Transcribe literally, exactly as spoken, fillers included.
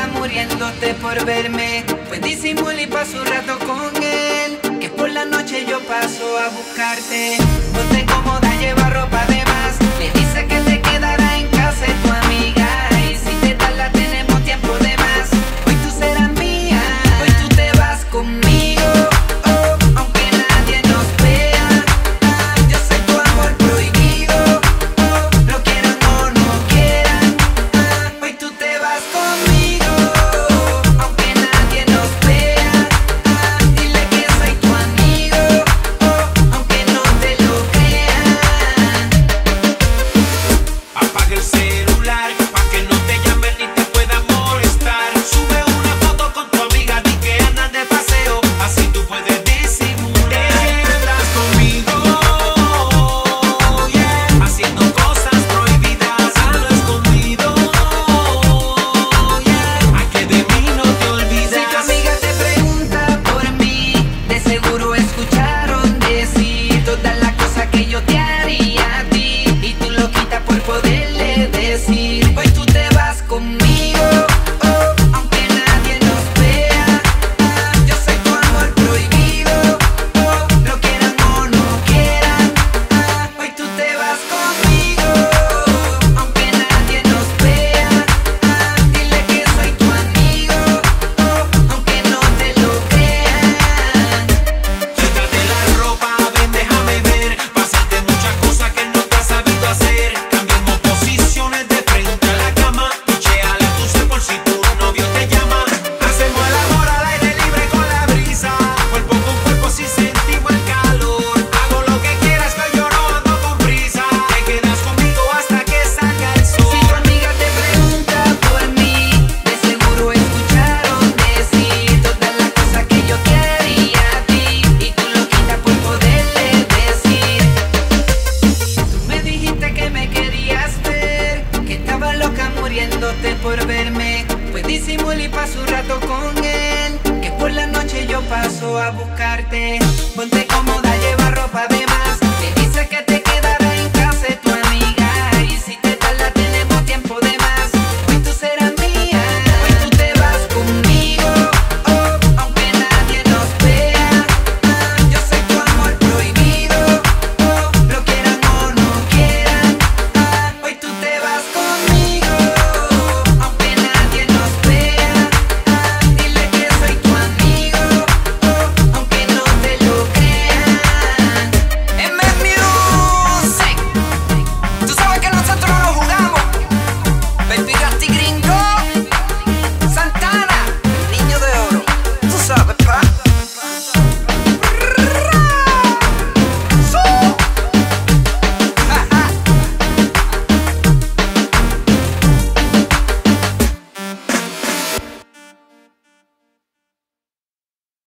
loca muriéndote por verme. Pues disimula y paso un rato con él, que por la noche yo paso a buscarte. Ponte cómoda, lleva ropa de más. Le dice que te quedará en casa de tu amiga, y si te tarda tenemos tiempo de más. Hoy tú serás mía, hoy tú te vas conmigo, oh, aunque nadie nos vea. Ah, yo soy tu amor prohibido, oh, lo quieran o no quieran. Ah, hoy tú te vas conmigo, aunque nadie nos vea. Ah, dile que soy tu amigo, oh, aunque no te lo crean. Apaga el celular pa' que no te llamen ni te puedan molestar. Sube una foto con tu amiga, di que andas de paseo, así tú puedes disimular. Te quedas conmigo, yeah, haciendo cosas prohibidas a lo escondido, yeah, ay, que de mí no te olvides. Si tu amiga te pregunta por mí, de seguro escucharon decir todas las cosas que yo te haría a ti, y tú lo quitas por poderle decir. Hoy tú te vas conmigo, oh, aunque nadie nos vea. Ah, yo soy tu amor prohibido, oh, lo quieran o no quieran. Ah, hoy tú te vas conmigo, aunque nadie nos vea. Ah, dile que soy tu amigo, oh, aunque no te lo crean. Quítate la ropa, ven, déjame ver. Pasaste muchas cosas que no te has sabido hacer. Cambiemos posiciones de frente a la cama. Pichea la tuya por si tu novio te llama. Hacemos el amor al aire libre con la brisa, cuerpo con cuerpo si sentimos el calor. Hago lo que quieras, que yo no ando con prisa. Te quedas conmigo hasta que salga el sol. Si tu amiga te pregunta por mí, de seguro escucharon decir todas las cosas que yo te haría a ti, y tú lo quitas por poderle decir. Tú me dijiste que me querías ver, que estabas loca muriéndote por verme. Pues disimula y paso un rato con él, que por la noche yo paso a buscarte. Ponte